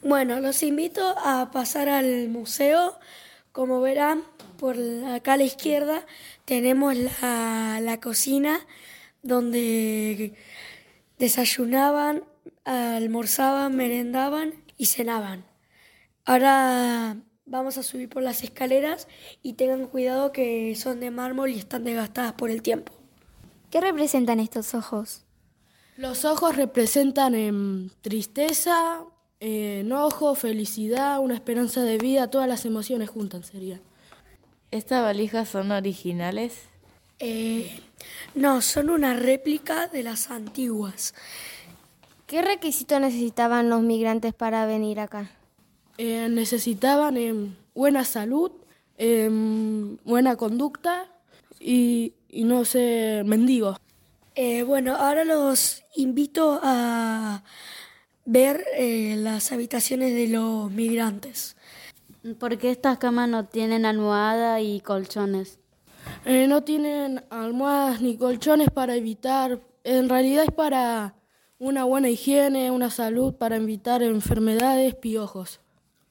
Bueno, los invito a pasar al museo. Como verán, acá a la izquierda tenemos la cocina donde desayunaban, almorzaban, merendaban y cenaban. Ahora vamos a subir por las escaleras y tengan cuidado que son de mármol y están desgastadas por el tiempo. ¿Qué representan estos ojos? Los ojos representan tristeza, enojo, felicidad, una esperanza de vida, todas las emociones juntas serían. ¿Estas valijas son originales? No, son una réplica de las antiguas. ¿Qué requisitos necesitaban los migrantes para venir acá? Necesitaban buena salud, buena conducta y no ser mendigos. Bueno, ahora los invito a ver las habitaciones de los migrantes. ¿Por qué estas camas no tienen almohada y colchones? No tienen almohadas ni colchones para evitar, en realidad es para una buena higiene, una salud, para evitar enfermedades, piojos.